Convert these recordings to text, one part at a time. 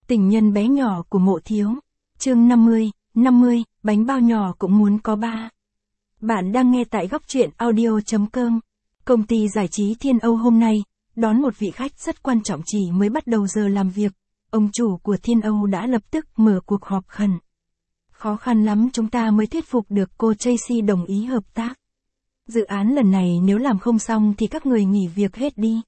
Tình nhân bé nhỏ của Mộ Thiếu. Chương 50, bánh bao nhỏ cũng muốn có ba. Bạn đang nghe tại góc truyện audio.com. Công ty giải trí Thiên Âu hôm nay đón một vị khách rất quan trọng, chỉ mới bắt đầu giờ làm việc. Ông chủ của Thiên Âu đã lập tức mở cuộc họp khẩn. Khó khăn lắm chúng ta mới thuyết phục được cô Tracy đồng ý hợp tác. Dự án lần này nếu làm không xong thì các người nghỉ việc hết đi.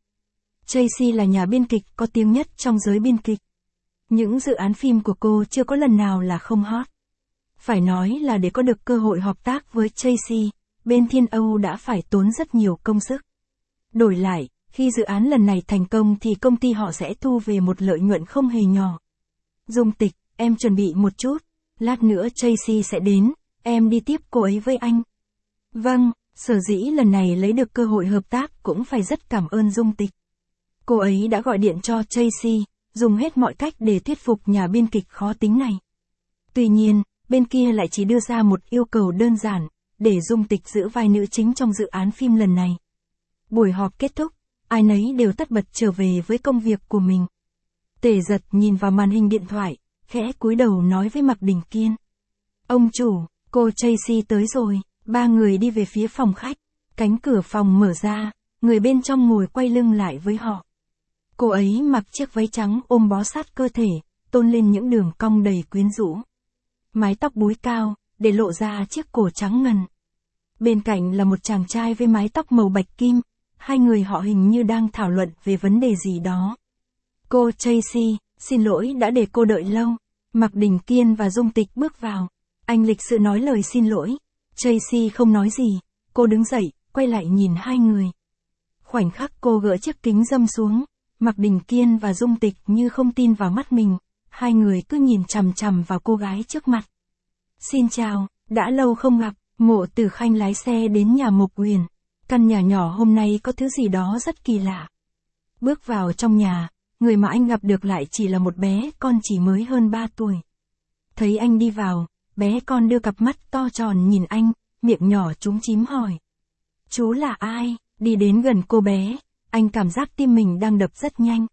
Tracy là nhà biên kịch có tiếng nhất trong giới biên kịch. Những dự án phim của cô chưa có lần nào là không hot. Phải nói là để có được cơ hội hợp tác với Tracy, bên Thiên Âu đã phải tốn rất nhiều công sức. Đổi lại, khi dự án lần này thành công thì công ty họ sẽ thu về một lợi nhuận không hề nhỏ. Dung Tịch, em chuẩn bị một chút, lát nữa Tracy sẽ đến, em đi tiếp cô ấy với anh. Vâng, sở dĩ lần này lấy được cơ hội hợp tác cũng phải rất cảm ơn Dung Tịch. Cô ấy đã gọi điện cho Tracy, dùng hết mọi cách để thuyết phục nhà biên kịch khó tính này. Tuy nhiên, bên kia lại chỉ đưa ra một yêu cầu đơn giản, để Dung Tịch giữ vai nữ chính trong dự án phim lần này. Buổi họp kết thúc, ai nấy đều tất bật trở về với công việc của mình. Tề Giật nhìn vào màn hình điện thoại, khẽ cúi đầu nói với Mạc Đình Kiên. Ông chủ, cô Tracy tới rồi. Ba người đi về phía phòng khách, cánh cửa phòng mở ra, người bên trong ngồi quay lưng lại với họ. Cô ấy mặc chiếc váy trắng ôm bó sát cơ thể, tôn lên những đường cong đầy quyến rũ. Mái tóc búi cao, để lộ ra chiếc cổ trắng ngần. Bên cạnh là một chàng trai với mái tóc màu bạch kim, hai người họ hình như đang thảo luận về vấn đề gì đó. Cô Tracy, xin lỗi đã để cô đợi lâu. Mạc Đình Kiên và Dung Tịch bước vào. Anh lịch sự nói lời xin lỗi. Tracy không nói gì, cô đứng dậy, quay lại nhìn hai người. Khoảnh khắc cô gỡ chiếc kính râm xuống, Mạc Đình Kiên và Dung Tịch như không tin vào mắt mình, hai người cứ nhìn chằm chằm vào cô gái trước mặt. Xin chào, đã lâu không gặp. Mộ Tử Khanh lái xe đến nhà Mộc Huyền. Căn nhà nhỏ hôm nay có thứ gì đó rất kỳ lạ. Bước vào trong nhà, người mà anh gặp được lại chỉ là một bé con chỉ mới hơn 3 tuổi. Thấy anh đi vào, bé con đưa cặp mắt to tròn nhìn anh, miệng nhỏ chúm chím hỏi. Chú là ai? Đi đến gần cô bé, anh cảm giác tim mình đang đập rất nhanh.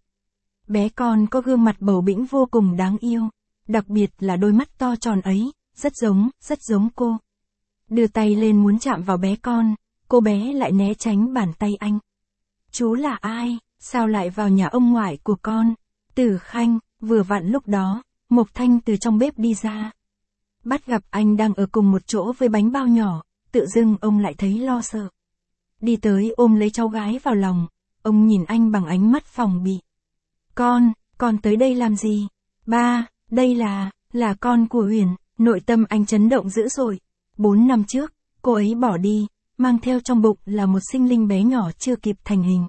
Bé con có gương mặt bầu bĩnh vô cùng đáng yêu, đặc biệt là đôi mắt to tròn ấy, rất giống cô. Đưa tay lên muốn chạm vào bé con, cô bé lại né tránh bàn tay anh. Chú là ai? Sao lại vào nhà ông ngoại của con? Tử Khanh, vừa vặn lúc đó, Mộc Thanh từ trong bếp đi ra. Bắt gặp anh đang ở cùng một chỗ với bánh bao nhỏ, tự dưng ông lại thấy lo sợ. Đi tới ôm lấy cháu gái vào lòng, ông nhìn anh bằng ánh mắt phòng bị. Con tới đây làm gì? Ba, đây là con của Huyền. Nội tâm anh chấn động dữ dội. 4 năm trước, cô ấy bỏ đi, mang theo trong bụng là một sinh linh bé nhỏ chưa kịp thành hình.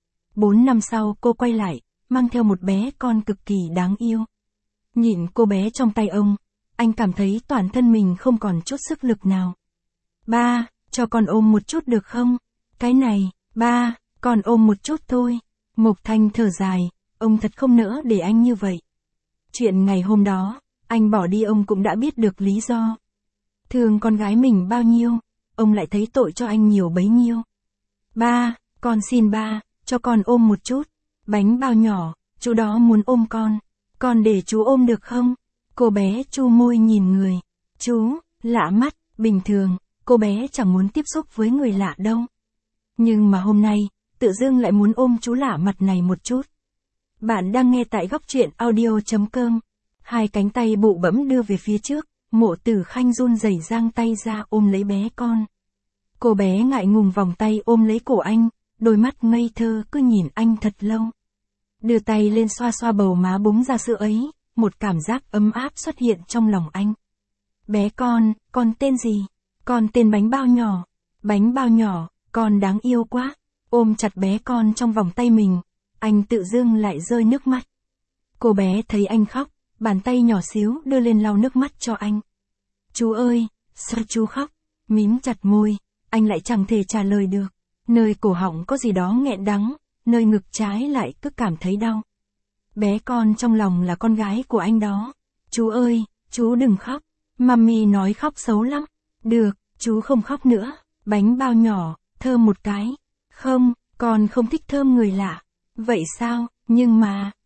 4 năm sau cô quay lại, mang theo một bé con cực kỳ đáng yêu. Nhìn cô bé trong tay ông, anh cảm thấy toàn thân mình không còn chút sức lực nào. Ba, cho con ôm một chút được không? Cái này, ba, con ôm một chút thôi. Mộc Thanh thở dài, ông thật không nỡ để anh như vậy. Chuyện ngày hôm đó, anh bỏ đi ông cũng đã biết được lý do. Thương con gái mình bao nhiêu, ông lại thấy tội cho anh nhiều bấy nhiêu. Ba, con xin ba, cho con ôm một chút. Bánh bao nhỏ, chú đó muốn ôm con để chú ôm được không? Cô bé chu môi nhìn người. Chú, lạ mắt, bình thường, cô bé chẳng muốn tiếp xúc với người lạ đâu. Nhưng mà hôm nay, tự dưng lại muốn ôm chú lạ mặt này một chút. Bạn đang nghe tại góc truyện audio.com. Hai cánh tay bụ bẫm đưa về phía trước, Mộ Tử Khanh run rẩy giang tay ra ôm lấy bé con. Cô bé ngại ngùng vòng tay ôm lấy cổ anh, đôi mắt ngây thơ cứ nhìn anh thật lâu. Đưa tay lên xoa xoa bầu má búng ra sữa ấy, một cảm giác ấm áp xuất hiện trong lòng anh. Bé con tên gì? Con tên Bánh Bao Nhỏ. Bánh Bao Nhỏ, con đáng yêu quá. Ôm chặt bé con trong vòng tay mình, anh tự dưng lại rơi nước mắt. Cô bé thấy anh khóc, bàn tay nhỏ xíu đưa lên lau nước mắt cho anh. Chú ơi, sao chú khóc? Mím chặt môi, anh lại chẳng thể trả lời được. Nơi cổ họng có gì đó nghẹn đắng, nơi ngực trái lại cứ cảm thấy đau. Bé con trong lòng là con gái của anh đó. Chú ơi, chú đừng khóc. Mummy nói khóc xấu lắm. Được, chú không khóc nữa. Bánh Bao Nhỏ, thơm một cái. Không, con không thích thơm người lạ. Vậy sao? Nhưng mà,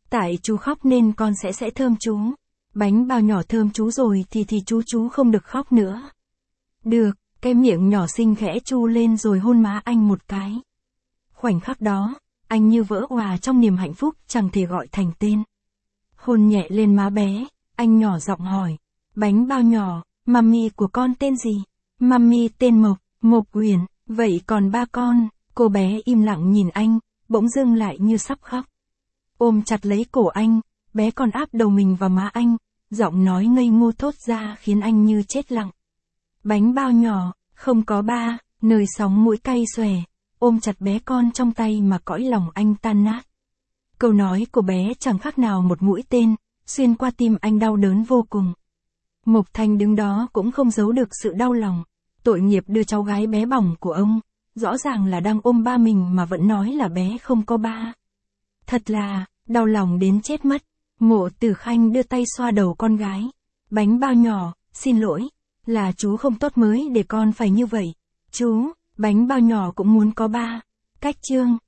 Tại chú khóc nên con sẽ thơm chú. Bánh bao nhỏ thơm chú rồi thì chú không được khóc nữa. Được, cái miệng nhỏ xinh khẽ chu lên rồi hôn má anh một cái. Khoảnh khắc đó, anh như vỡ òa trong niềm hạnh phúc chẳng thể gọi thành tên. Hôn nhẹ lên má bé, anh nhỏ giọng hỏi. Bánh bao nhỏ, mami của con tên gì? Mami tên Mộc, Mộc Uyển, vậy còn ba con? Cô bé im lặng nhìn anh, bỗng dưng lại như sắp khóc. Ôm chặt lấy cổ anh, bé còn áp đầu mình vào má anh, giọng nói ngây ngô thốt ra khiến anh như chết lặng. Bánh bao nhỏ, không có ba, nơi sóng mũi cay xòe, ôm chặt bé con trong tay mà cõi lòng anh tan nát. Câu nói của bé chẳng khác nào một mũi tên, xuyên qua tim anh đau đớn vô cùng. Mộc Thanh đứng đó cũng không giấu được sự đau lòng, tội nghiệp đưa cháu gái bé bỏng của ông, rõ ràng là đang ôm ba mình mà vẫn nói là bé không có ba. Thật là, đau lòng đến chết mất. Mộ Tử Khanh đưa tay xoa đầu con gái. Bánh bao nhỏ, xin lỗi, là chú không tốt mới để con phải như vậy. Chú, bánh bao nhỏ cũng muốn có ba. Cách chương.